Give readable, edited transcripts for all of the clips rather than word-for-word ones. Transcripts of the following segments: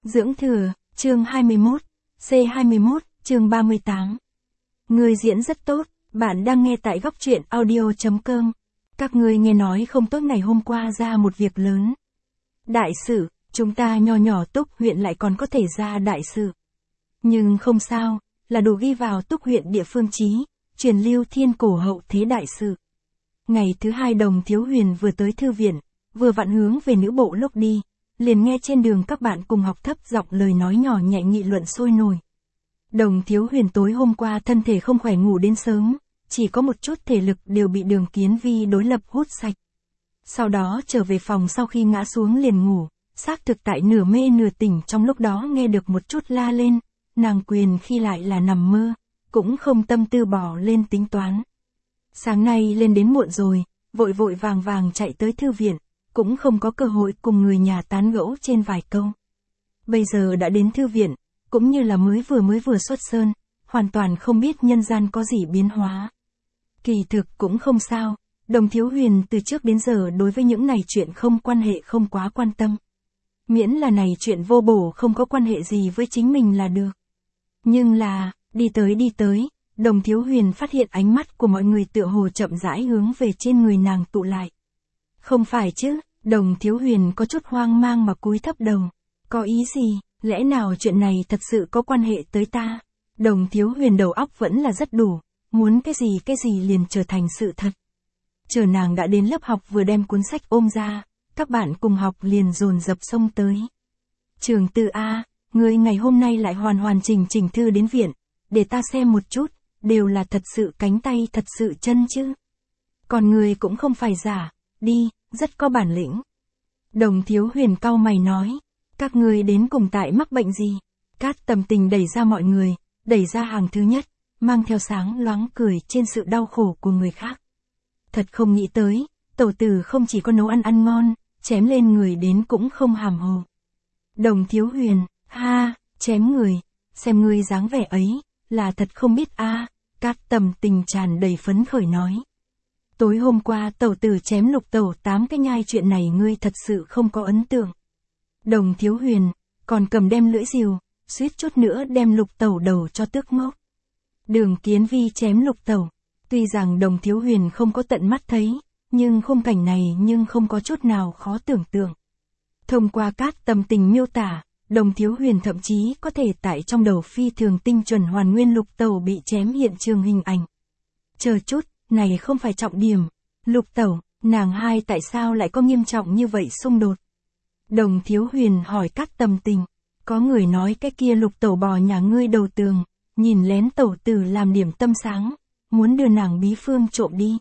Dưỡng thừa, chương 21, C21, chương 38. Người diễn rất tốt, bạn đang nghe tại góc truyện audio.com. Các ngươi nghe nói không tốt ngày hôm qua ra một việc lớn. Đại sự, chúng ta nho nhỏ Túc huyện lại còn có thể ra đại sự. Nhưng không sao, là đủ ghi vào Túc huyện địa phương chí, truyền lưu thiên cổ hậu thế đại sự. Ngày thứ hai Đồng Thiếu Huyền vừa tới thư viện, vừa vặn hướng về nữ bộ lúc đi, liền nghe trên đường các bạn cùng học thấp giọng lời nói nhỏ nhẹ nghị luận sôi nổi. Đồng Thiếu Huyền tối hôm qua thân thể không khỏe ngủ đến sớm, chỉ có một chút thể lực đều bị Đường Kiến Vi đối lập hút sạch. Sau đó trở về phòng sau khi ngã xuống liền ngủ, xác thực tại nửa mê nửa tỉnh trong lúc đó nghe được một chút la lên, nàng quyền khi lại là nằm mơ, cũng không tâm tư bỏ lên tính toán. Sáng nay lên đến muộn rồi, vội vội vàng vàng chạy tới thư viện, cũng không có cơ hội cùng người nhà tán gẫu trên vài câu. Bây giờ đã đến thư viện, cũng như là mới vừa xuất sơn, hoàn toàn không biết nhân gian có gì biến hóa. Kỳ thực cũng không sao, Đồng Thiếu Huyền từ trước đến giờ đối với những này chuyện không quan hệ không quá quan tâm. Miễn là này chuyện vô bổ không có quan hệ gì với chính mình là được. Nhưng là, đi tới, Đồng Thiếu Huyền phát hiện ánh mắt của mọi người tựa hồ chậm rãi hướng về trên người nàng tụ lại. Không phải chứ, Đồng Thiếu Huyền có chút hoang mang mà cúi thấp đầu. Có ý gì, lẽ nào chuyện này thật sự có quan hệ tới ta? Đồng Thiếu Huyền đầu óc vẫn là rất đủ, muốn cái gì liền trở thành sự thật. Chờ nàng đã đến lớp học vừa đem cuốn sách ôm ra, các bạn cùng học liền dồn dập xông tới. Trường Tư A, người ngày hôm nay lại hoàn chỉnh thư đến viện, để ta xem một chút, đều là thật sự cánh tay thật sự chân chứ. Còn người cũng không phải giả, đi, rất có bản lĩnh. Đồng Thiếu Huyền cau mày nói, các ngươi đến cùng tại mắc bệnh gì? Cát Tầm Tình đẩy ra mọi người, đẩy ra hàng thứ nhất, mang theo sáng loáng cười trên sự đau khổ của người khác. Thật không nghĩ tới, tẩu tử không chỉ có nấu ăn ngon, chém lên người đến cũng không hàm hồ. Đồng Thiếu Huyền, ha, chém người, xem ngươi dáng vẻ ấy, là thật không biết a. Cát Tầm Tình tràn đầy phấn khởi nói. Tối hôm qua tẩu tử chém Lục tẩu 8 cái nhai chuyện này ngươi thật sự không có ấn tượng. Đồng Thiếu Huyền, còn cầm đem lưỡi rìu, suýt chút nữa đem Lục tẩu đầu cho tước ngốc. Đường Kiến Vi chém Lục tẩu, tuy rằng Đồng Thiếu Huyền không có tận mắt thấy, nhưng khung cảnh này nhưng không có chút nào khó tưởng tượng. Thông qua Cát Tầm Tình miêu tả, Đồng Thiếu Huyền thậm chí có thể tại trong đầu phi thường tinh chuẩn hoàn nguyên Lục tẩu bị chém hiện trường hình ảnh. Chờ chút, này không phải trọng điểm. Lục tẩu, nàng hai tại sao lại có nghiêm trọng như vậy xung đột? Đồng Thiếu Huyền hỏi Cát Tầm Tình, có người nói cái kia Lục tẩu bò nhà ngươi đầu tường, nhìn lén tẩu tử làm điểm tâm sáng, muốn đưa nàng Bí Phương trộm đi.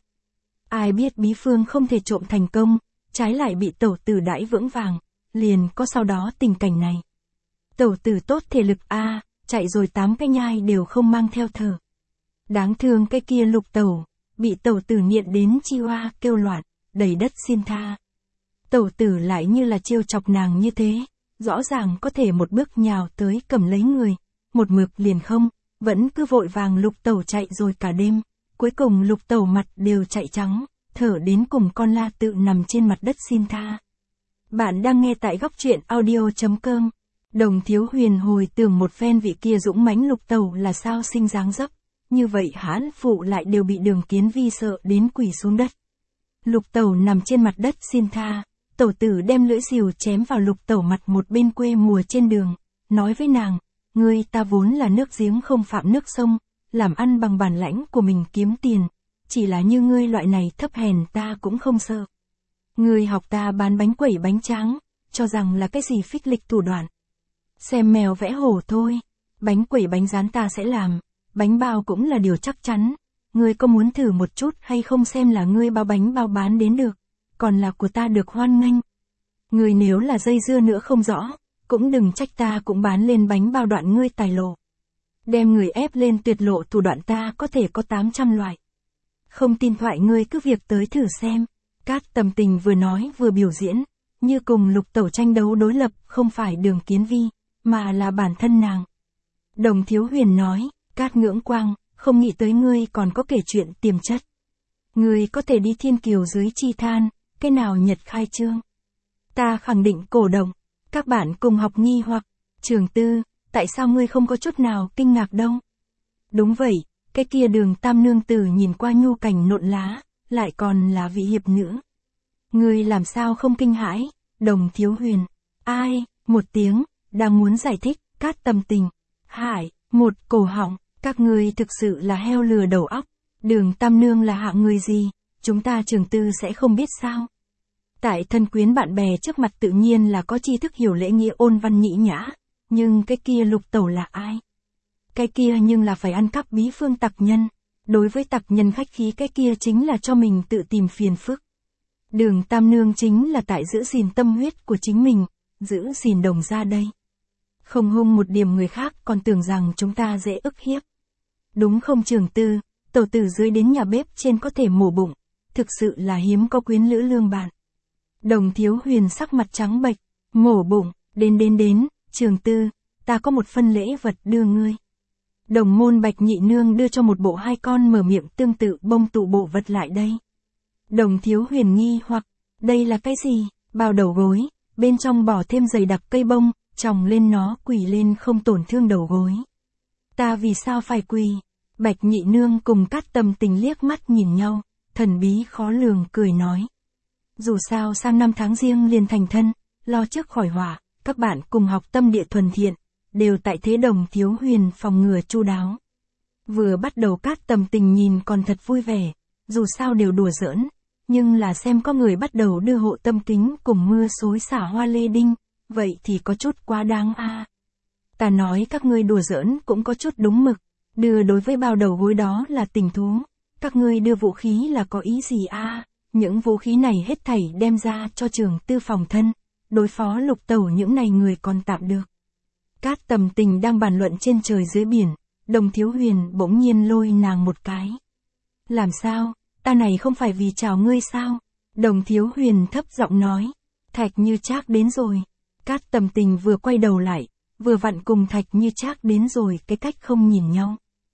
Ai biết Bí Phương không thể trộm thành công, trái lại bị tẩu tử đãi vững vàng, liền có sau đó tình cảnh này. Tẩu tử tốt thể lực a, chạy rồi 8 cái nhai đều không mang theo thở. Đáng thương cái kia Lục tẩu, bị tẩu tử nghiện đến chi hoa kêu loạn, đầy đất xin tha. Tẩu tử lại như là trêu chọc nàng như thế, rõ ràng có thể một bước nhào tới cầm lấy người, một mực liền không, vẫn cứ vội vàng Lục tẩu chạy rồi cả đêm, cuối cùng Lục tẩu mặt đều chạy trắng, thở đến cùng con la tự nằm trên mặt đất xin tha. Bạn đang nghe tại góc truyện audio.com. Đồng Thiếu Huyền hồi tưởng một phen vị kia dũng mãnh Lục tẩu là sao sinh dáng dấp, như vậy hãn phụ lại đều bị Đường Kiến Vi sợ đến quỳ xuống đất. Lục tẩu nằm trên mặt đất xin tha, tẩu tử đem lưỡi rìu chém vào Lục tẩu mặt một bên quê mùa trên đường, nói với nàng, ngươi ta vốn là nước giếng không phạm nước sông, làm ăn bằng bản lãnh của mình kiếm tiền, chỉ là như ngươi loại này thấp hèn ta cũng không sợ. Ngươi học ta bán bánh quẩy bánh tráng, cho rằng là cái gì phích lịch thủ đoạn. Xem mèo vẽ hổ thôi, bánh quẩy bánh rán ta sẽ làm, bánh bao cũng là điều chắc chắn, ngươi có muốn thử một chút hay không xem là ngươi bao bánh bao bán đến được, còn là của ta được hoan nghênh. Ngươi nếu là dây dưa nữa không rõ, cũng đừng trách ta cũng bán lên bánh bao đoạn ngươi tài lộ. Đem người ép lên tuyệt lộ thủ đoạn ta có thể có 800 loại. Không tin thoại ngươi cứ việc tới thử xem. Cát Tầm Tình vừa nói vừa biểu diễn, như cùng Lục tẩu tranh đấu đối lập không phải Đường Kiến Vi, mà là bản thân nàng. Đồng Thiếu Huyền nói, Cát Ngưỡng Quang, không nghĩ tới ngươi còn có kể chuyện tiềm chất. Ngươi có thể đi thiên kiều dưới chi than, cái nào nhật khai trương. Ta khẳng định cổ động, các bạn cùng học nghi hoặc, Trường Tư, tại sao ngươi không có chút nào kinh ngạc đâu? Đúng vậy, cái kia Đường Tam nương tử nhìn qua nhu cảnh nộn lá, lại còn là vị hiệp nữ. Ngươi làm sao không kinh hãi? Đồng Thiếu Huyền. Ai? Một tiếng, đang muốn giải thích, Cát Tâm Tình. Hải, một cổ họng, các ngươi thực sự là heo lừa đầu óc. Đường Tam nương là hạng người gì? Chúng ta Trường Tư sẽ không biết sao? Tại thân quyến bạn bè trước mặt tự nhiên là có tri thức hiểu lễ nghĩa ôn văn nhĩ nhã, nhưng cái kia Lục tẩu là ai? Cái kia nhưng là phải ăn cắp bí phương tặc nhân. Đối với tặc nhân khách khí cái kia chính là cho mình tự tìm phiền phức. Đường Tam nương chính là tại giữ gìn tâm huyết của chính mình, giữ gìn Đồng gia đây. Không hung một điểm người khác còn tưởng rằng chúng ta dễ ức hiếp. Đúng không Trường Tư, tẩu tử dưới đến nhà bếp trên có thể mổ bụng, thực sự là hiếm có quyến lữ lương bạn. Đồng Thiếu Huyền sắc mặt trắng bệch, mổ bụng, đến, Trường Tư, ta có một phân lễ vật đưa ngươi. Đồng môn Bạch Nhị nương đưa cho một bộ hai con mở miệng tương tự bông tụ bộ vật lại đây. Đồng Thiếu Huyền nghi hoặc, đây là cái gì? Bao đầu gối, bên trong bỏ thêm dày đặc cây bông, chồng lên nó quỳ lên không tổn thương đầu gối. Ta vì sao phải quỳ? Bạch Nhị nương cùng Cát Tâm Tình liếc mắt nhìn nhau, thần bí khó lường cười nói. Dù sao sang năm tháng riêng liền thành thân, lo trước khỏi họa, các bạn cùng học tâm địa thuần thiện, đều tại thế Đồng Thiếu Huyền phòng ngừa chu đáo. Vừa bắt đầu Cát Tâm Tình nhìn còn thật vui vẻ, dù sao đều đùa giỡn, nhưng là xem có người bắt đầu đưa hộ tâm kính cùng mưa xối xả hoa lê đinh, vậy thì có chút quá đáng a. Ta nói các ngươi đùa giỡn cũng có chút đúng mực, đưa đối với bao đầu gối đó là tình thú, các ngươi đưa vũ khí là có ý gì a? Những vũ khí này hết thảy đem ra cho Trường Tư phòng thân, đối phó Lục tẩu những này người còn tạm được. Cát Tâm Tình đang bàn luận trên trời dưới biển, Đồng Thiếu Huyền bỗng nhiên lôi nàng một cái. Làm sao, ta này không phải vì chào ngươi sao? Đồng Thiếu Huyền thấp giọng nói. Thạch Như Trác đến rồi. Cát Tâm Tình vừa quay đầu lại, vừa vặn cùng Thạch Như Trác đến rồi cái cách không nhìn nhau.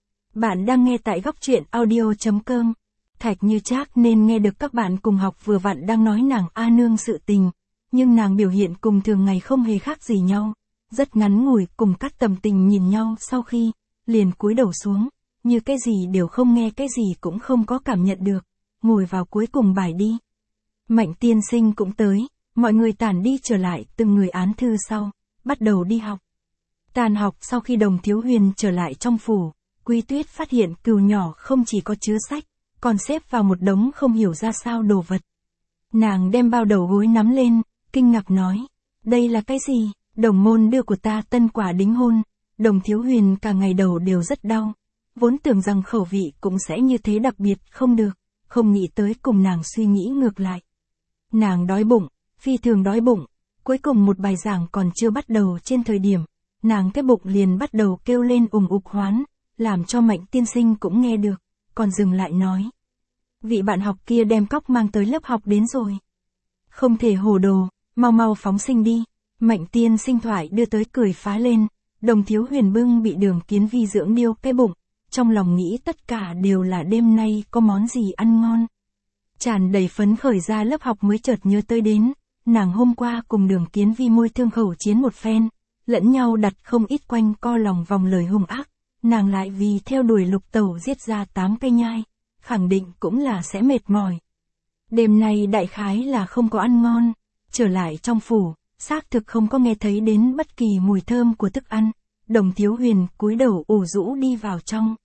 Bạn đang nghe tại góc truyện audio.com. Thạch Như Trác nên nghe được các bạn cùng học vừa vặn đang nói nàng A nương sự tình, nhưng nàng biểu hiện cùng thường ngày không hề khác gì nhau. Rất ngắn ngủi cùng Cát Tâm Tình nhìn nhau sau khi, liền cúi đầu xuống, như cái gì đều không nghe cái gì cũng không có cảm nhận được, ngồi vào cuối cùng bài đi. Mạnh tiên sinh cũng tới, mọi người tản đi trở lại từng người án thư sau, bắt đầu đi học. Tàn học sau khi Đồng Thiếu Huyền trở lại trong phủ, Quý Tuyết phát hiện cừu nhỏ không chỉ có chứa sách, còn xếp vào một đống không hiểu ra sao đồ vật. Nàng đem bao đầu gối nắm lên, kinh ngạc nói, đây là cái gì? Đồng môn đưa của ta tân quả đính hôn. Đồng Thiếu Huyền cả ngày đầu đều rất đau, vốn tưởng rằng khẩu vị cũng sẽ như thế đặc biệt không được, không nghĩ tới cùng nàng suy nghĩ ngược lại. Nàng đói bụng, phi thường đói bụng, cuối cùng một bài giảng còn chưa bắt đầu trên thời điểm, nàng cái bụng liền bắt đầu kêu lên ục hoán, làm cho Mạnh tiên sinh cũng nghe được, còn dừng lại nói. Vị bạn học kia đem cóc mang tới lớp học đến rồi. Không thể hồ đồ, mau phóng sinh đi. Mạnh tiên sinh thoại đưa tới cười phá lên, Đồng Thiếu Huyền bưng bị Đường Kiến Vi dưỡng điêu cái bụng, trong lòng nghĩ tất cả đều là đêm nay có món gì ăn ngon. Tràn đầy phấn khởi ra lớp học mới chợt nhớ tới đến, nàng hôm qua cùng Đường Kiến Vi môi thương khẩu chiến một phen, lẫn nhau đặt không ít quanh co lòng vòng lời hung ác, nàng lại vì theo đuổi Lục tẩu giết ra 8 cây nhai, khẳng định cũng là sẽ mệt mỏi. Đêm nay đại khái là không có ăn ngon, trở lại trong phủ, xác thực không có nghe thấy đến bất kỳ mùi thơm của thức ăn. Đồng Thiếu Huyền cúi đầu ủ rũ đi vào trong.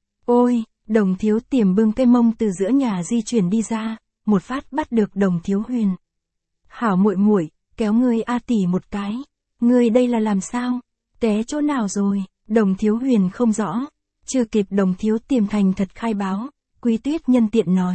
Ôi, Đồng Thiếu Tiềm bưng cây mông từ giữa nhà di chuyển đi ra, một phát bắt được Đồng Thiếu Huyền. Hảo muội muội, kéo ngươi A tỷ một cái. Ngươi đây là làm sao? Té chỗ nào rồi? Đồng Thiếu Huyền không rõ. Chưa kịp Đồng Thiếu Tiềm thành thật khai báo, Quý Tuyết nhân tiện nói.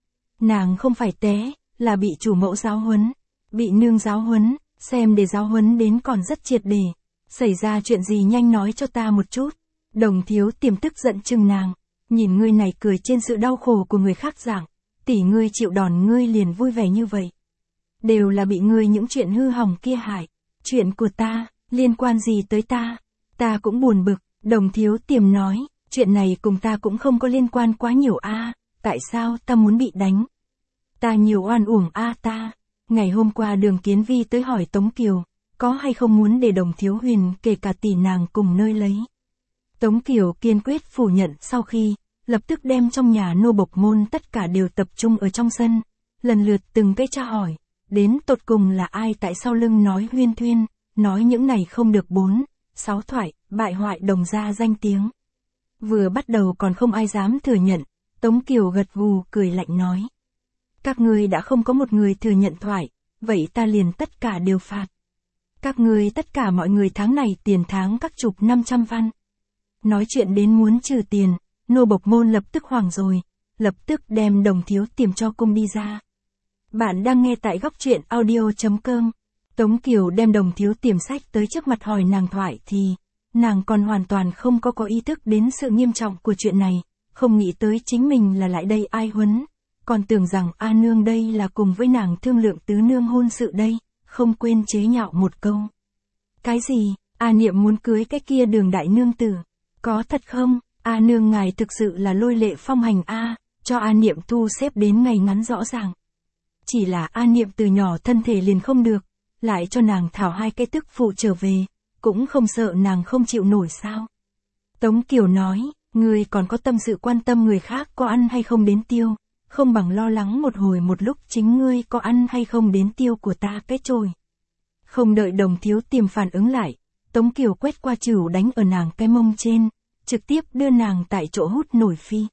Nàng không phải té, là bị chủ mẫu giáo huấn, bị nương giáo huấn, xem để giáo huấn đến còn rất triệt để. Xảy ra chuyện gì nhanh nói cho ta một chút. Đồng Thiếu Tiềm tức giận chừng nàng, nhìn ngươi này cười trên sự đau khổ của người khác dạng, tỷ ngươi chịu đòn ngươi liền vui vẻ như vậy. Đều là bị ngươi những chuyện hư hỏng kia hại, chuyện của ta, liên quan gì tới ta, ta cũng buồn bực. Đồng Thiếu Tiềm nói, chuyện này cùng ta cũng không có liên quan quá nhiều a. Tại sao ta muốn bị đánh? Ta nhiều oan uổng a ta. Ngày hôm qua Đường Kiến Vi tới hỏi Tống Kiều, có hay không muốn để Đồng Thiếu Huyền kể cả tỷ nàng cùng nơi lấy. Tống Kiều kiên quyết phủ nhận sau khi, lập tức đem trong nhà nô bộc môn tất cả đều tập trung ở trong sân, lần lượt từng cái tra hỏi, đến tột cùng là ai tại sau lưng nói huyên thuyên, nói những này không được 4-6 thoại, bại hoại Đồng gia danh tiếng. Vừa bắt đầu còn không ai dám thừa nhận, Tống Kiều gật gù cười lạnh nói. Các ngươi đã không có một người thừa nhận thoại, vậy ta liền tất cả đều phạt. Các ngươi tất cả mọi người tháng này tiền tháng các chục 500 văn. Nói chuyện đến muốn trừ tiền, nô bộc môn lập tức hoảng rồi, lập tức đem Đồng Thiếu Tiềm cho cung đi ra. Bạn đang nghe tại góc truyện audio.com. Tống Kiều đem Đồng Thiếu Tiềm sách tới trước mặt hỏi nàng thoại thì, nàng còn hoàn toàn không có ý thức đến sự nghiêm trọng của chuyện này, không nghĩ tới chính mình là lại đây ai huấn, còn tưởng rằng A Nương đây là cùng với nàng thương lượng tứ nương hôn sự đây, không quên chế nhạo một câu. Cái gì, A Niệm muốn cưới cái kia Đường đại nương tử, có thật không? A Nương ngài thực sự là lôi lệ phong hành A, cho A Niệm thu xếp đến ngày ngắn rõ ràng. Chỉ là A Niệm từ nhỏ thân thể liền không được, lại cho nàng thảo 2 cái tức phụ trở về, cũng không sợ nàng không chịu nổi sao. Tống Kiều nói, ngươi còn có tâm sự quan tâm người khác có ăn hay không đến tiêu, không bằng lo lắng một hồi một lúc chính ngươi có ăn hay không đến tiêu của ta cái chồi. Không đợi Đồng Thiếu Tiềm phản ứng lại, Tống Kiều quét qua chửu đánh ở nàng cái mông trên, trực tiếp đưa nàng tại chỗ hút nổi phi.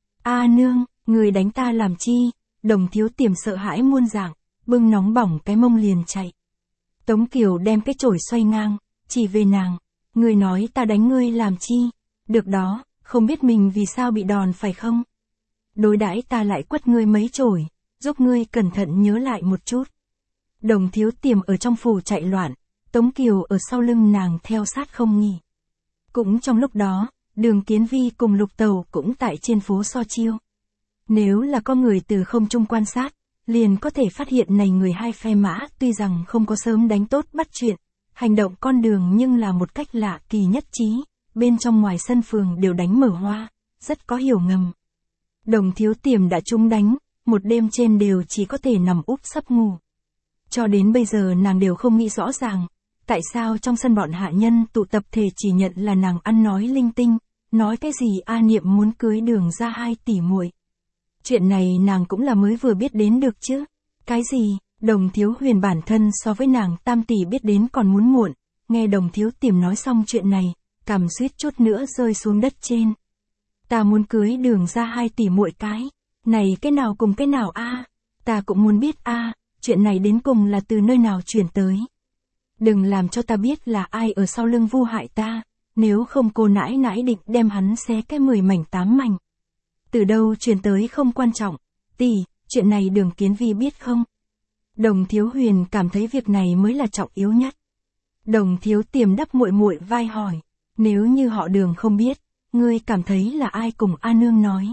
A Nương, người đánh ta làm chi? Đồng Thiếu Tiềm sợ hãi muôn dạng, bưng nóng bỏng cái mông liền chạy. Tống Kiều đem cái chổi xoay ngang, chỉ về nàng, ngươi nói ta đánh ngươi làm chi? Được đó, không biết mình vì sao bị đòn phải không? Đối đãi ta lại quất ngươi mấy chổi, giúp ngươi cẩn thận nhớ lại một chút. Đồng Thiếu Tiềm ở trong phủ chạy loạn, Tống Kiều ở sau lưng nàng theo sát không nghỉ. Cũng trong lúc đó, Đường Kiến Vi cùng Lục Tầu cũng tại trên phố so chiêu. Nếu là có người từ không trung quan sát, liền có thể phát hiện này người hai phe mã tuy rằng không có sớm đánh tốt bắt chuyện, hành động con đường nhưng là một cách lạ kỳ nhất trí, bên trong ngoài sân phường đều đánh mở hoa, rất có hiểu ngầm. Đồng Thiếu Tiềm đã trúng đánh, một đêm trên đều chỉ có thể nằm úp sấp ngủ. Cho đến bây giờ nàng đều không nghĩ rõ ràng, tại sao trong sân bọn hạ nhân tụ tập thể chỉ nhận là nàng ăn nói linh tinh, nói cái gì A Niệm muốn cưới Đường ra 2 tỷ muội. Chuyện này nàng cũng là mới vừa biết đến được chứ. Cái gì, Đồng Thiếu Huyền bản thân so với nàng Tam tỷ biết đến còn muốn muộn, nghe Đồng Thiếu Tiềm nói xong chuyện này, cằm suýt chút nữa rơi xuống đất trên. Ta muốn cưới Đường ra 2 tỷ muội cái, này cái nào cùng cái nào a? Ta cũng muốn biết a, chuyện này đến cùng là từ nơi nào chuyển tới. Đừng làm cho ta biết là ai ở sau lưng vu hại ta, nếu không cô nãi nãi định đem hắn xé cái 10 mảnh 8 mảnh. Từ đâu truyền tới không quan trọng, tỷ, chuyện này Đường Kiến Vi biết không? Đồng Thiếu Huyền cảm thấy việc này mới là trọng yếu nhất. Đồng Thiếu Tiềm đắp muội muội vai hỏi, nếu như họ Đường không biết, ngươi cảm thấy là ai cùng A Nương nói?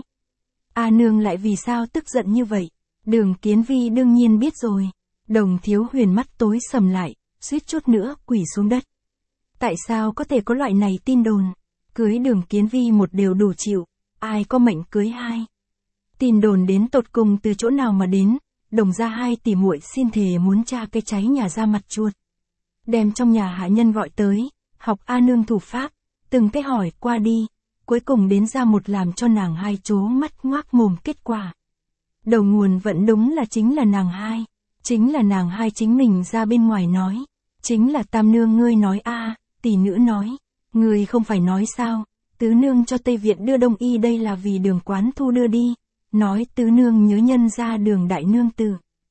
A Nương lại vì sao tức giận như vậy? Đường Kiến Vi đương nhiên biết rồi. Đồng Thiếu Huyền mắt tối sầm lại, suýt chút nữa quỳ xuống đất. Tại sao có thể có loại này tin đồn? Cưới Đường Kiến Vi một đều đủ chịu, ai có mệnh cưới 2? Tin đồn đến tột cùng từ chỗ nào mà đến? Đồng ra 2 tỷ muội xin thề muốn tra cái cháy nhà ra mặt chuột. Đem trong nhà hạ nhân gọi tới, học A Nương thủ pháp, từng cái hỏi qua đi, cuối cùng đến ra một làm cho nàng hai trố mắt ngoác mồm kết quả. Đầu nguồn vẫn đúng là chính là nàng hai, chính là nàng hai chính mình ra bên ngoài nói, chính là Tam Nương ngươi nói a, tỷ nữ nói, ngươi không phải nói sao, Tứ Nương cho Tây Viện đưa Đông Y đây là vì Đường Quán Thu đưa đi, nói Tứ Nương nhớ nhân ra Đường đại nương tử.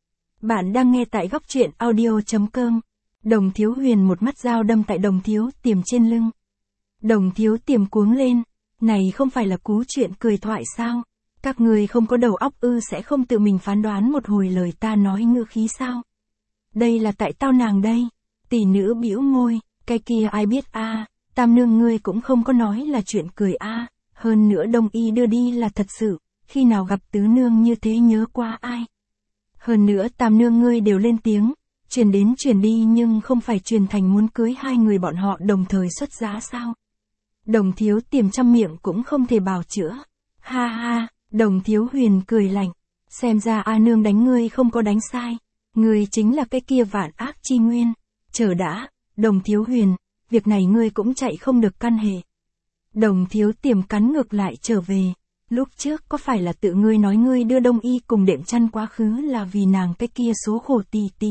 Bạn đang nghe tại góc truyện audio.com. Đồng Thiếu Huyền một mắt dao đâm tại Đồng Thiếu Tiềm trên lưng. Đồng Thiếu Tiềm cuống lên, này không phải là cú chuyện cười thoại sao? Các người không có đầu óc ư sẽ không tự mình phán đoán một hồi lời ta nói ngữ khí sao? Đây là tại tao nàng đây. Tỷ nữ bĩu môi, cái kia ai biết a, Tam Nương ngươi cũng không có nói là chuyện cười a, hơn nữa Đông Y đưa đi là thật sự, khi nào gặp Tứ Nương như thế nhớ qua ai? Hơn nữa Tam Nương ngươi đều lên tiếng, truyền đến truyền đi nhưng không phải truyền thành muốn cưới 2 người bọn họ đồng thời xuất giá sao? Đồng Thiếu Tiềm trăm miệng cũng không thể bào chữa. Ha ha, Đồng Thiếu Huyền cười lạnh, xem ra A Nương đánh ngươi không có đánh sai, ngươi chính là cái kia vạn ác chi nguyên, Chờ đã, Đồng Thiếu Huyền, việc này ngươi cũng chạy không được căn hệ. Đồng Thiếu Tiềm cắn ngược lại trở về. Lúc trước có phải là tự ngươi nói ngươi đưa Đông Y cùng đệm chăn quá khứ là vì nàng cái kia số khổ tỉ tỉ.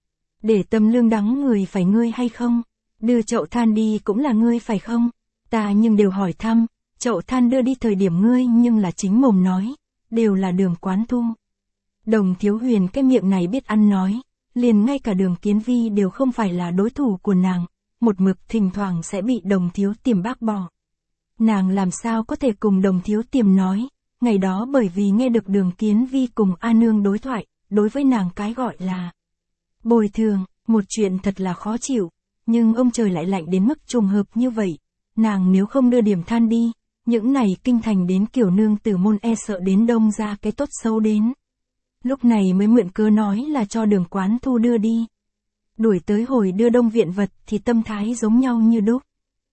Để tâm lương đắng người phải ngươi hay không? Đưa chậu than đi cũng là ngươi phải không? Ta nhưng đều hỏi thăm, chậu than đưa đi thời điểm ngươi nhưng là chính mồm nói, đều là Đường Quán Thu. Đồng Thiếu Huyền cái miệng này biết ăn nói, liền ngay cả Đường Kiến Vi đều không phải là đối thủ của nàng, một mực thỉnh thoảng sẽ bị Đồng Thiếu Tiềm bác bỏ. Nàng làm sao có thể cùng Đồng Thiếu Tiềm nói, ngày đó bởi vì nghe được Đường Kiến Vi cùng A Nương đối thoại, đối với nàng cái gọi là bồi thường, một chuyện thật là khó chịu, nhưng ông trời lại lạnh đến mức trùng hợp như vậy, nàng nếu không đưa điểm than đi, những này kinh thành đến kiểu nương tử môn e sợ đến đông ra cái tốt xấu đến. Lúc này mới mượn cớ nói là cho Đường Quán Thu đưa đi. Đuổi tới hồi đưa đông viện vật thì tâm thái giống nhau như đúc.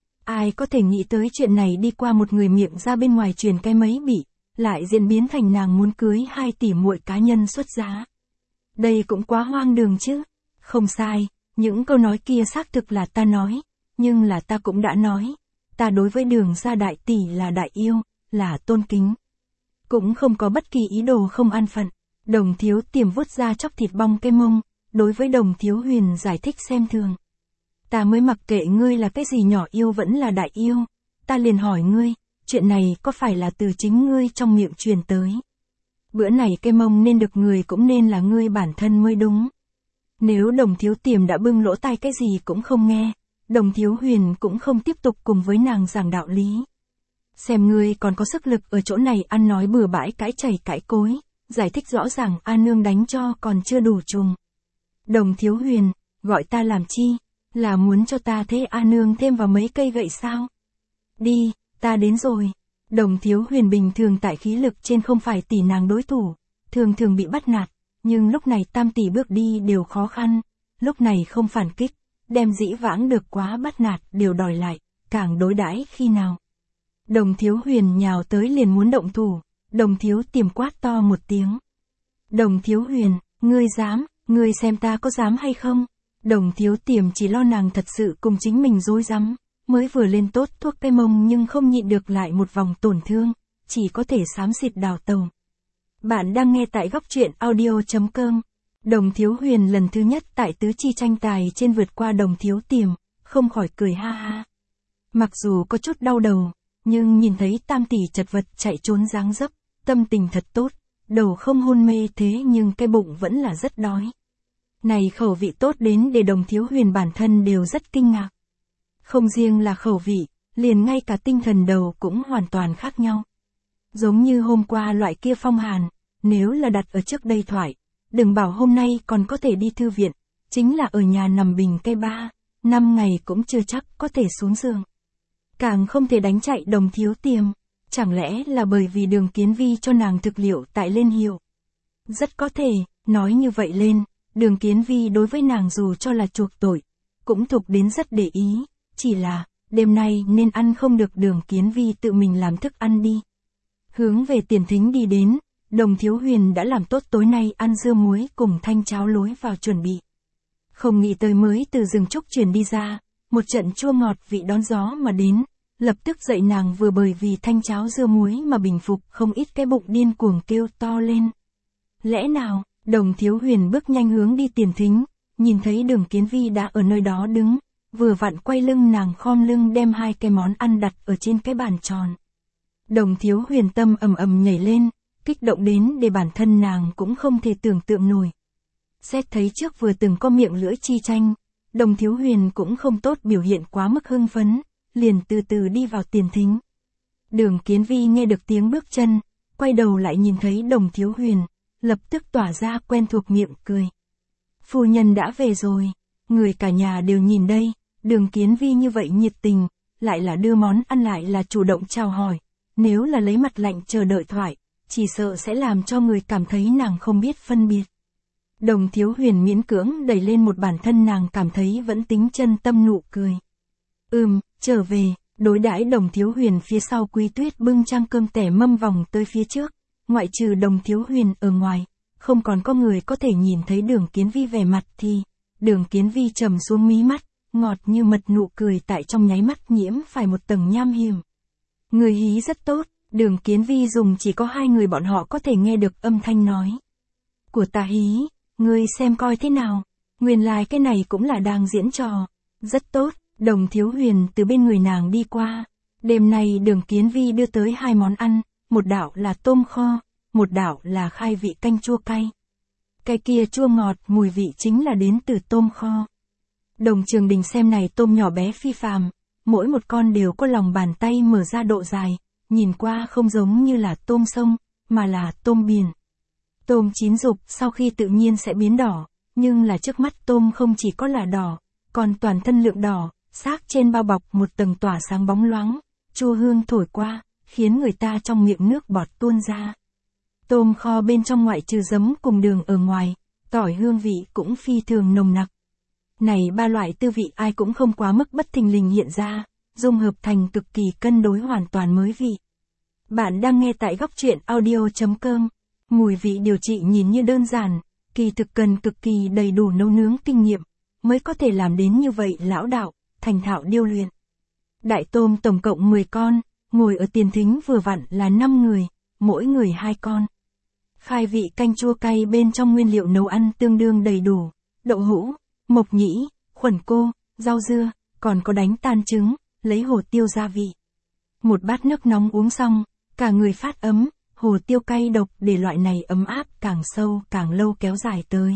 Ai có thể nghĩ tới chuyện này đi qua một người miệng ra bên ngoài truyền cái mấy bị, lại diễn biến thành nàng muốn cưới 2 tỷ muội cá nhân xuất giá. Đây cũng quá hoang đường chứ. Không sai, những câu nói kia xác thực là ta nói, nhưng là ta cũng đã nói. Ta đối với Đường gia đại tỷ là đại yêu, là tôn kính. Cũng không có bất kỳ ý đồ không an phận. Đồng Thiếu Tiềm vuốt ra chóc thịt bong cái mông, đối với Đồng Thiếu Huyền giải thích xem thường. Ta mới mặc kệ ngươi là cái gì nhỏ yêu vẫn là đại yêu, ta liền hỏi ngươi, chuyện này có phải là từ chính ngươi trong miệng truyền tới. Bữa này cái mông nên được người cũng nên là ngươi bản thân mới đúng. Nếu Đồng Thiếu Tiềm đã bưng lỗ tai cái gì cũng không nghe, Đồng Thiếu Huyền cũng không tiếp tục cùng với nàng giảng đạo lý. Xem ngươi còn có sức lực ở chỗ này ăn nói bừa bãi cãi chảy cãi cối, giải thích rõ ràng A Nương đánh cho còn chưa đủ trùng. Đồng Thiếu Huyền, gọi ta làm chi? Là muốn cho ta thế A Nương thêm vào mấy cây gậy sao? Đi, ta đến rồi. Đồng Thiếu Huyền bình thường tại khí lực trên không phải tỷ nàng đối thủ, thường thường bị bắt nạt, nhưng lúc này tam tỷ bước đi đều khó khăn, lúc này không phản kích, đem dĩ vãng được quá bắt nạt đều đòi lại, càng đối đãi khi nào. Đồng Thiếu Huyền nhào tới liền muốn động thủ, Đồng Thiếu Tiềm quát to một tiếng. Đồng Thiếu Huyền, ngươi dám, ngươi xem ta có dám hay không? Đồng Thiếu Tiềm chỉ lo nàng thật sự cùng chính mình rối rắm, mới vừa lên tốt thuốc cái mông nhưng không nhịn được lại một vòng tổn thương, chỉ có thể xám xịt đào tàu. Bạn đang nghe tại góc truyện audio.com. Đồng Thiếu Huyền lần thứ nhất tại tứ chi tranh tài trên vượt qua Đồng Thiếu Tiềm, không khỏi cười ha ha. Mặc dù có chút đau đầu, nhưng nhìn thấy tam tỷ chật vật chạy trốn dáng dấp, tâm tình thật tốt, đầu không hôn mê thế nhưng cái bụng vẫn là rất đói. Này khẩu vị tốt đến để Đồng Thiếu Huyền bản thân đều rất kinh ngạc. Không riêng là khẩu vị, liền ngay cả tinh thần đầu cũng hoàn toàn khác nhau. Giống như hôm qua loại kia phong hàn, nếu là đặt ở trước đây thoại, đừng bảo hôm nay còn có thể đi thư viện, chính là ở nhà nằm bình cây 3-5 ngày cũng chưa chắc có thể xuống giường. Càng không thể đánh chạy Đồng Thiếu Tiềm, chẳng lẽ là bởi vì Đường Kiến Vi cho nàng thực liệu tại lên hiệu. Rất có thể, nói như vậy lên, Đường Kiến Vi đối với nàng dù cho là chuộc tội, cũng thuộc đến rất để ý, chỉ là, đêm nay nên ăn không được Đường Kiến Vi tự mình làm thức ăn đi. Hướng về tiền thính đi đến, Đồng Thiếu Huyền đã làm tốt tối nay ăn dưa muối cùng thanh cháo lối vào chuẩn bị. Không nghĩ tới mới từ rừng trúc truyền đi ra, một trận chua ngọt vị đón gió mà đến, lập tức dậy nàng vừa bởi vì thanh cháo dưa muối mà bình phục không ít cái bụng điên cuồng kêu to lên. Lẽ nào, Đồng Thiếu Huyền bước nhanh hướng đi tiền thính, nhìn thấy Đường Kiến Vi đã ở nơi đó đứng, vừa vặn quay lưng nàng khom lưng đem 2 cái món ăn đặt ở trên cái bàn tròn. Đồng Thiếu Huyền tâm ầm ầm nhảy lên, kích động đến để bản thân nàng cũng không thể tưởng tượng nổi. Xét thấy trước vừa từng có miệng lưỡi chi tranh, Đồng Thiếu Huyền cũng không tốt biểu hiện quá mức hưng phấn, liền từ từ đi vào tiền thính. Đường Kiến Vi nghe được tiếng bước chân, quay đầu lại nhìn thấy Đồng Thiếu Huyền, lập tức tỏa ra quen thuộc miệng cười. Phu nhân đã về rồi, người cả nhà đều nhìn đây, Đường Kiến Vi như vậy nhiệt tình, lại là đưa món ăn lại là chủ động chào hỏi, nếu là lấy mặt lạnh chờ đợi thoại, chỉ sợ sẽ làm cho người cảm thấy nàng không biết phân biệt. Đồng Thiếu Huyền miễn cưỡng đẩy lên một bản thân nàng cảm thấy vẫn tính chân tâm nụ cười. Trở về, đối đãi Đồng Thiếu Huyền phía sau Quý Tuyết bưng trang cơm tẻ mâm vòng tới phía trước, ngoại trừ Đồng Thiếu Huyền ở ngoài, không còn có người có thể nhìn thấy Đường Kiến Vi vẻ mặt thì, Đường Kiến Vi trầm xuống mí mắt, ngọt như mật nụ cười tại trong nháy mắt nhiễm phải một tầng nham hiểm. Người hí rất tốt, Đường Kiến Vi dùng chỉ có hai người bọn họ có thể nghe được âm thanh nói. Của ta hí, ngươi xem coi thế nào, nguyên lai cái này cũng là đang diễn trò. Rất tốt, Đồng Thiếu Huyền từ bên người nàng đi qua. Đêm nay Đường Kiến Vi đưa tới hai món ăn, một đạo là tôm kho, một đạo là khai vị canh chua cay. Cái kia chua ngọt, mùi vị chính là đến từ tôm kho. Đồng Trường Đình xem này tôm nhỏ bé phi phàm, mỗi một con đều có lòng bàn tay mở ra độ dài, nhìn qua không giống như là tôm sông, mà là tôm biển. Tôm chín rục sau khi tự nhiên sẽ biến đỏ, nhưng là trước mắt tôm không chỉ có là đỏ, còn toàn thân lượng đỏ, xác trên bao bọc một tầng tỏa sáng bóng loáng, chua hương thổi qua, khiến người ta trong miệng nước bọt tuôn ra. Tôm kho bên trong ngoại trừ giấm cùng đường ở ngoài, tỏi hương vị cũng phi thường nồng nặc. Này ba loại tư vị ai cũng không quá mức bất thình lình hiện ra, dung hợp thành cực kỳ cân đối hoàn toàn mới vị. Bạn đang nghe tại góc truyện audio.com. Mùi vị điều trị nhìn như đơn giản, kỳ thực cần cực kỳ đầy đủ nấu nướng kinh nghiệm, mới có thể làm đến như vậy lão đạo, thành thạo điêu luyện. Đại tôm tổng cộng 10 con, ngồi ở tiền thính vừa vặn là 5 người, mỗi người 2 con. Khai vị canh chua cay bên trong nguyên liệu nấu ăn tương đương đầy đủ, đậu hũ, mộc nhĩ, khuẩn cô, rau dưa, còn có đánh tan trứng, lấy hồ tiêu gia vị. Một bát nước nóng uống xong, cả người phát ấm, hồ tiêu cay độc để loại này ấm áp càng sâu càng lâu kéo dài tới.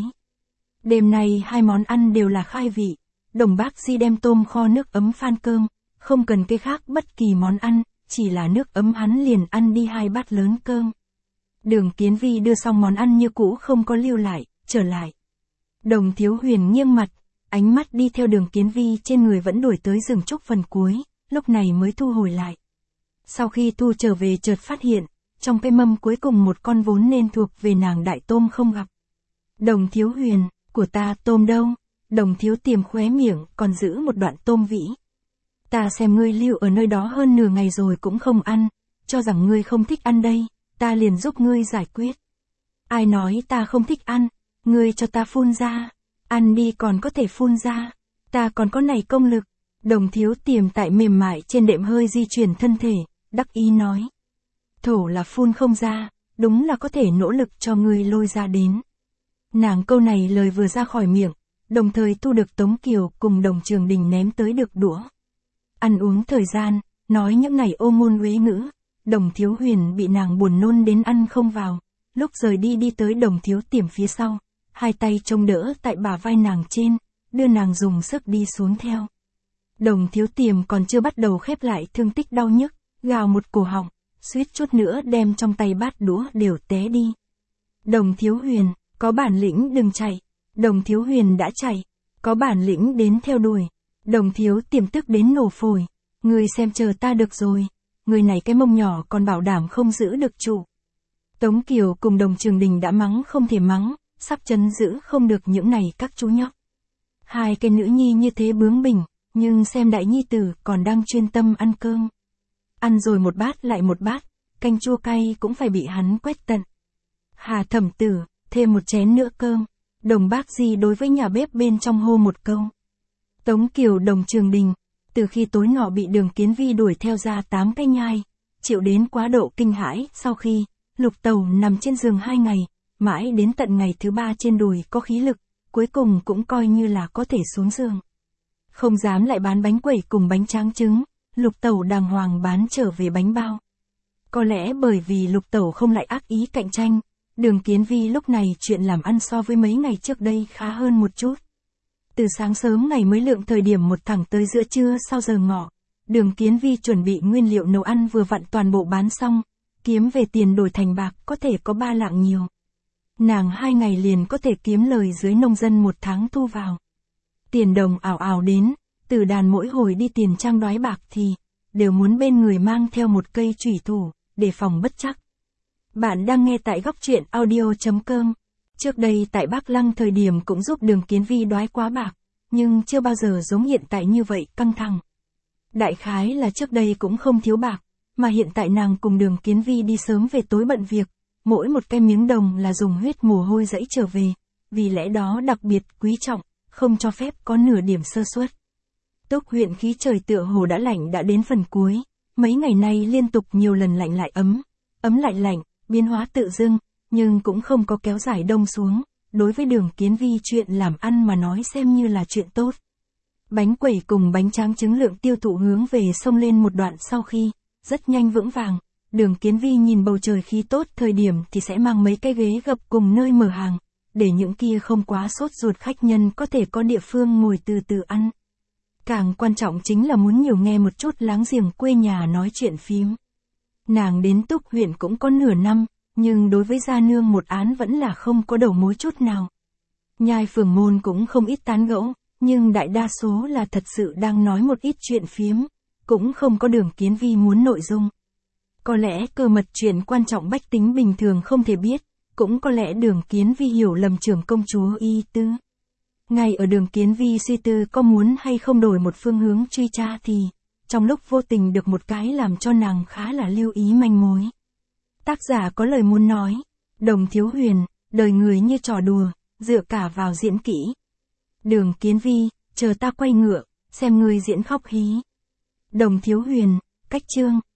Đêm nay hai món ăn đều là khai vị, Đồng Bác Di đem tôm kho nước ấm phan cơm, không cần cái khác bất kỳ món ăn, chỉ là nước ấm hắn liền ăn đi 2 bát lớn cơm. Đường Kiến Vi đưa xong món ăn như cũ không có lưu lại, trở lại. Đồng Thiếu Huyền nghiêng mặt, ánh mắt đi theo Đường Kiến Vi trên người vẫn đuổi tới rừng trúc phần cuối, lúc này mới thu hồi lại. Sau khi thu trở về chợt phát hiện, trong cái mâm cuối cùng một con vốn nên thuộc về nàng đại tôm không gặp. Đồng Thiếu Huyền, của ta tôm đâu? Đồng Thiếu Tiềm khóe miệng còn giữ một đoạn tôm vĩ. Ta xem ngươi lưu ở nơi đó hơn nửa ngày rồi cũng không ăn, cho rằng ngươi không thích ăn đây, ta liền giúp ngươi giải quyết. Ai nói ta không thích ăn, ngươi cho ta phun ra, ăn đi còn có thể phun ra, ta còn có này công lực. Đồng Thiếu Tiềm tại mềm mại trên đệm hơi di chuyển thân thể, đắc ý nói. Thổ là phun không ra, đúng là có thể nỗ lực cho ngươi lôi ra đến. Nàng câu này lời vừa ra khỏi miệng, đồng thời thu được Tống Kiều cùng Đồng Trường Đình ném tới được đũa. Ăn uống thời gian, nói những ngày ô ngôn uế ngữ, Đồng Thiếu Huyền bị nàng buồn nôn đến ăn không vào, lúc rời đi đi tới Đồng Thiếu Tiềm phía sau, hai tay trông đỡ tại bả vai nàng trên, đưa nàng dùng sức đi xuống theo. Đồng Thiếu Tiềm còn chưa bắt đầu khép lại thương tích đau nhức, gào một cổ họng, suýt chút nữa đem trong tay bát đũa đều té đi. Đồng Thiếu Huyền, có bản lĩnh đừng chạy. Đồng Thiếu Huyền đã chạy, có bản lĩnh đến theo đuổi. Đồng Thiếu Tiềm tức đến nổ phổi, người xem chờ ta được rồi, người này cái mông nhỏ còn bảo đảm không giữ được trụ. Tống Kiều cùng Đồng Trường Đình đã mắng không thể mắng, sắp chấn giữ không được những này các chú nhóc. Hai cái nữ nhi như thế bướng bỉnh, nhưng xem đại nhi tử còn đang chuyên tâm ăn cơm. Ăn rồi một bát lại một bát, canh chua cay cũng phải bị hắn quét tận. Hà Thẩm Tử, thêm một chén nữa cơm. Đồng Bác Di đối với nhà bếp bên trong hô một câu. Tống Kiều Đồng Trường Đình, từ khi tối nọ bị Đường Kiến Vi đuổi theo ra 8 cái nhai, chịu đến quá độ kinh hãi, sau khi Lục Tẩu nằm trên giường 2 ngày, mãi đến tận ngày thứ 3 trên đùi có khí lực, cuối cùng cũng coi như là có thể xuống giường. Không dám lại bán bánh quẩy cùng bánh tráng trứng, Lục Tẩu đàng hoàng bán trở về bánh bao. Có lẽ bởi vì Lục Tẩu không lại ác ý cạnh tranh, Đường Kiến Vi lúc này chuyện làm ăn so với mấy ngày trước đây khá hơn một chút. Từ sáng sớm ngày mới lượng thời điểm một thẳng tới giữa trưa sau giờ ngọ, Đường Kiến Vi chuẩn bị nguyên liệu nấu ăn vừa vặn toàn bộ bán xong, kiếm về tiền đổi thành bạc có thể có 3 lạng nhiều. Nàng 2 ngày liền có thể kiếm lời dưới nông dân 1 tháng thu vào. Tiền đồng ảo ảo đến, Từ Đàn mỗi hồi đi tiền trang đoái bạc thì đều muốn bên người mang theo một cây chủy thủ, để phòng bất trắc. Bạn đang nghe tại góc truyện audio.com. Trước đây tại Bắc Lăng thời điểm cũng giúp Đường Kiến Vi đoái quá bạc, nhưng chưa bao giờ giống hiện tại như vậy căng thẳng. Đại khái là trước đây cũng không thiếu bạc, mà hiện tại nàng cùng Đường Kiến Vi đi sớm về tối bận việc, mỗi một cái miếng đồng là dùng huyết mồ hôi dẫy trở về, vì lẽ đó đặc biệt quý trọng, không cho phép có nửa điểm sơ suất. Túc huyện khí trời tựa hồ đã lạnh đã đến phần cuối, mấy ngày nay liên tục nhiều lần lạnh lại ấm lại lạnh, biến hóa tự dưng, nhưng cũng không có kéo dài đông xuống, đối với Đường Kiến Vi chuyện làm ăn mà nói xem như là chuyện tốt. Bánh quẩy cùng bánh tráng trứng lượng tiêu thụ hướng về sông lên một đoạn sau khi, rất nhanh vững vàng, Đường Kiến Vi nhìn bầu trời khí tốt thời điểm thì sẽ mang mấy cái ghế gập cùng nơi mở hàng, để những kia không quá sốt ruột khách nhân có thể có địa phương ngồi từ từ ăn. Càng quan trọng chính là muốn nhiều nghe một chút láng giềng quê nhà nói chuyện phím. Nàng đến Túc huyện cũng có nửa năm, nhưng đối với gia nương một án vẫn là không có đầu mối chút nào. Nhai phường môn cũng không ít tán gẫu, nhưng đại đa số là thật sự đang nói một ít chuyện phiếm, cũng không có Đường Kiến Vi muốn nội dung. Có lẽ cơ mật chuyện quan trọng bách tính bình thường không thể biết, cũng có lẽ Đường Kiến Vi hiểu lầm trưởng công chúa Y Tư. Ngay ở Đường Kiến Vi suy tư có muốn hay không đổi một phương hướng truy tra thì, trong lúc vô tình được một cái làm cho nàng khá là lưu ý manh mối. Tác giả có lời muốn nói, Đồng Thiếu Huyền, đời người như trò đùa, dựa cả vào diễn kỹ. Đường Kiến Vi, chờ ta quay ngựa, xem ngươi diễn khóc hí. Đồng Thiếu Huyền, cách chương.